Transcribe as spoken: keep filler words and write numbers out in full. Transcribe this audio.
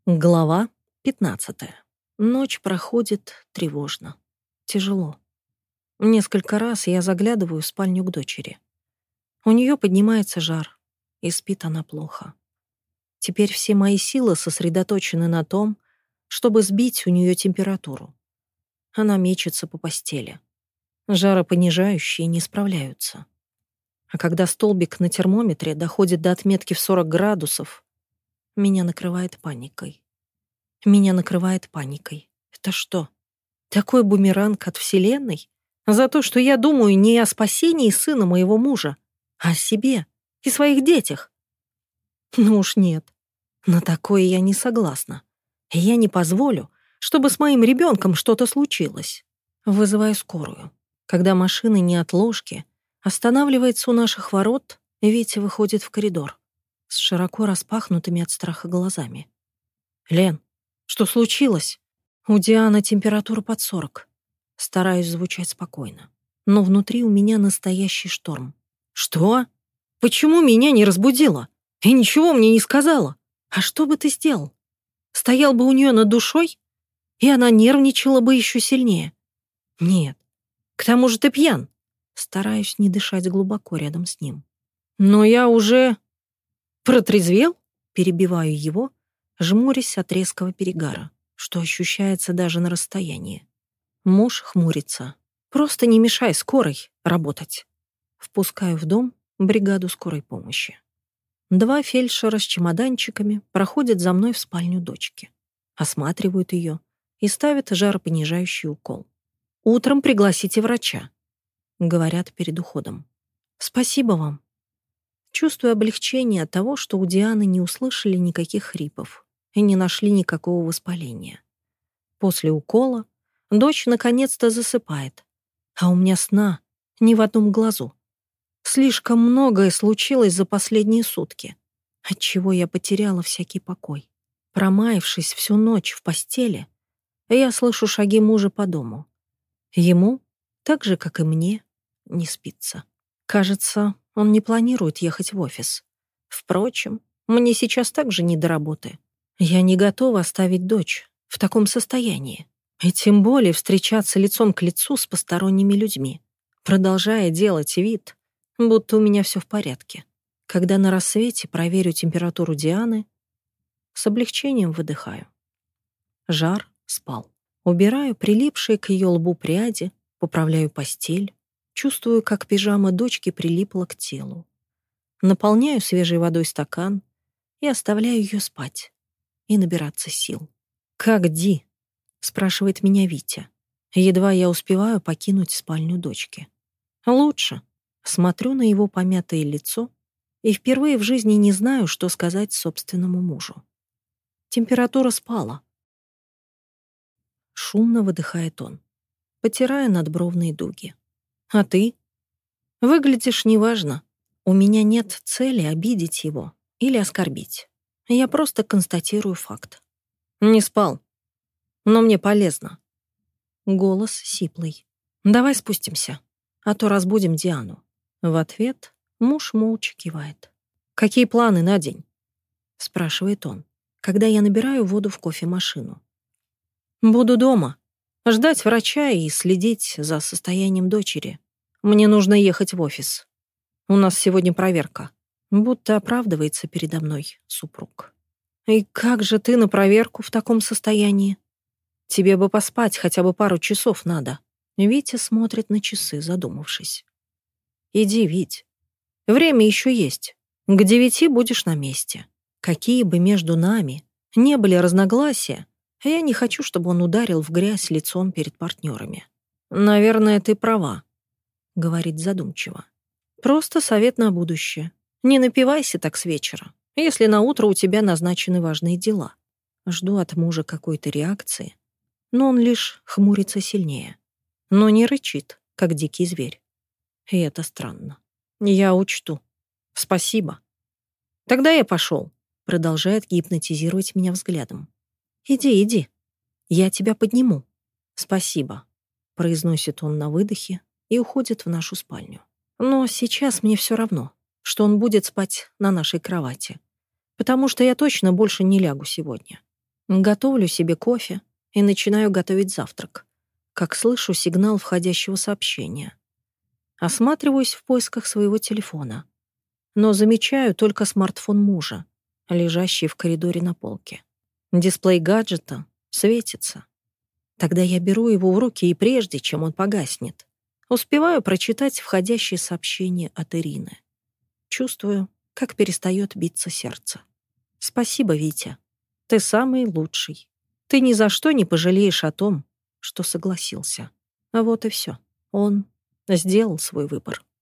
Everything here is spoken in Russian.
Глава пятнадцатая. Ночь проходит тревожно. Тяжело. Несколько раз я заглядываю в спальню к дочери. У нее поднимается жар, и спит она плохо. Теперь все мои силы сосредоточены на том, чтобы сбить у нее температуру. Она мечется по постели. Жаропонижающие не справляются. А когда столбик на термометре доходит до отметки в сорок градусов, меня накрывает паникой. Меня накрывает паникой. Это что, такой бумеранг от Вселенной? За то, что я думаю не о спасении сына моего мужа, а о себе и своих детях? Ну уж нет. На такое я не согласна. И я не позволю, чтобы с моим ребенком что-то случилось. Вызываю скорую. Когда машина неотложки останавливается у наших ворот, Витя выходит в коридор с широко распахнутыми от страха глазами. «Лен, что случилось?» У Дианы температура под сорок. Стараюсь звучать спокойно. Но внутри у меня настоящий шторм. «Что? Почему меня не разбудила? И ничего мне не сказала? А что бы ты сделал? Стоял бы у нее над душой, и она нервничала бы еще сильнее. Нет. К тому же ты пьян». Стараюсь не дышать глубоко рядом с ним. «Но я уже протрезвел?» Перебиваю его, жмурясь от резкого перегара, что ощущается даже на расстоянии. Муж хмурится. «Просто не мешай скорой работать». Впускаю в дом бригаду скорой помощи. Два фельдшера с чемоданчиками проходят за мной в спальню дочки, осматривают ее и ставят жаропонижающий укол. «Утром пригласите врача», — говорят перед уходом. «Спасибо вам». Чувствую облегчение от того, что у Дианы не услышали никаких хрипов и не нашли никакого воспаления. После укола дочь наконец-то засыпает, а у меня сна ни в одном глазу. Слишком многое случилось за последние сутки, отчего я потеряла всякий покой. Промаявшись всю ночь в постели, я слышу шаги мужа по дому. Ему, так же, как и мне, не спится. Кажется, он не планирует ехать в офис. Впрочем, мне сейчас также не до работы. Я не готова оставить дочь в таком состоянии. И тем более встречаться лицом к лицу с посторонними людьми, продолжая делать вид, будто у меня все в порядке. Когда на рассвете проверю температуру Дианы, с облегчением выдыхаю. Жар спал. Убираю прилипшие к ее лбу пряди, поправляю постель, чувствую, как пижама дочки прилипла к телу. Наполняю свежей водой стакан и оставляю ее спать и набираться сил. «Как Ди?» — спрашивает меня Витя. Едва я успеваю покинуть спальню дочки. «Лучше». Смотрю на его помятое лицо и впервые в жизни не знаю, что сказать собственному мужу. Температура спала. Шумно выдыхает он, потирая надбровные дуги. «А ты? Выглядишь неважно. У меня нет цели обидеть его или оскорбить. Я просто констатирую факт. Не спал. Но мне полезно». Голос сиплый. «Давай спустимся, а то разбудим Диану». В ответ муж молча кивает. «Какие планы на день?» — спрашивает он, когда я набираю воду в кофемашину. «Буду дома, ждать врача и следить за состоянием дочери. Мне нужно ехать в офис. У нас сегодня проверка». Будто оправдывается передо мной супруг. «И как же ты на проверку в таком состоянии? Тебе бы поспать хотя бы пару часов надо». Витя смотрит на часы, задумавшись. «Иди, Вить. Время еще есть. К девяти будешь на месте. Какие бы между нами не были разногласия, я не хочу, чтобы он ударил в грязь лицом перед партнерами». «Наверное, ты права», — говорит задумчиво. «Просто совет на будущее. Не напивайся так с вечера, если на утро у тебя назначены важные дела». Жду от мужа какой-то реакции, но он лишь хмурится сильнее, но не рычит, как дикий зверь. И это странно. «Я учту. Спасибо. Тогда я пошел», — продолжает гипнотизировать меня взглядом. «Иди, иди. Я тебя подниму». «Спасибо», — произносит он на выдохе и уходит в нашу спальню. Но сейчас мне все равно, что он будет спать на нашей кровати, потому что я точно больше не лягу сегодня. Готовлю себе кофе и начинаю готовить завтрак, как слышу сигнал входящего сообщения. Осматриваюсь в поисках своего телефона, но замечаю только смартфон мужа, лежащий в коридоре на полке. Дисплей гаджета светится. Тогда я беру его в руки, и прежде чем он погаснет, успеваю прочитать входящее сообщение от Ирины. Чувствую, как перестает биться сердце. «Спасибо, Витя. Ты самый лучший. Ты ни за что не пожалеешь о том, что согласился». А вот и все. Он сделал свой выбор.